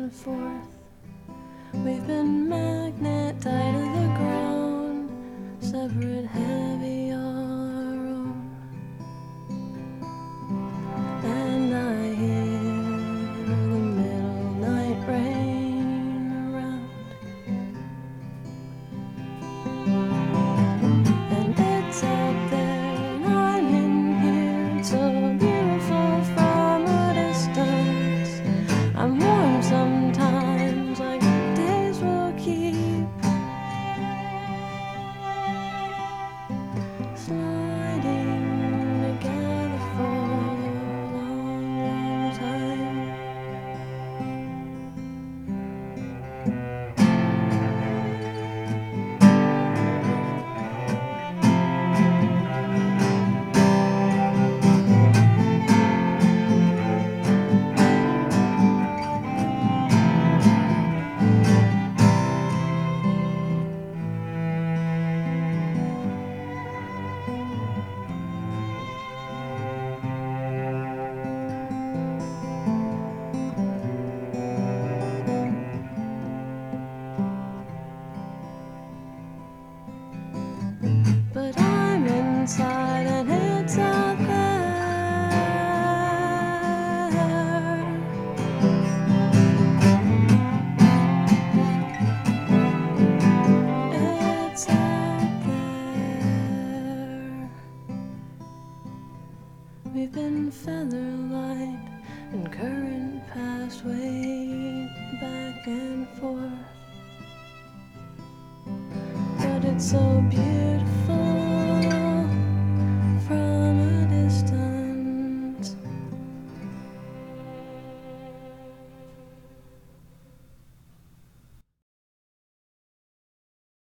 and forth. We've been magnet tied to the ground, separate, heavy, all our own. And I hear the middle night rain around, and it's out there and I'm in here. It's so beautiful from a distance. I'm warm sometimes, like days will keep sliding together for a long, long time. But I'm inside and it's out there. It's out there. We've been featherlight and current past way back and forth. But it's so beautiful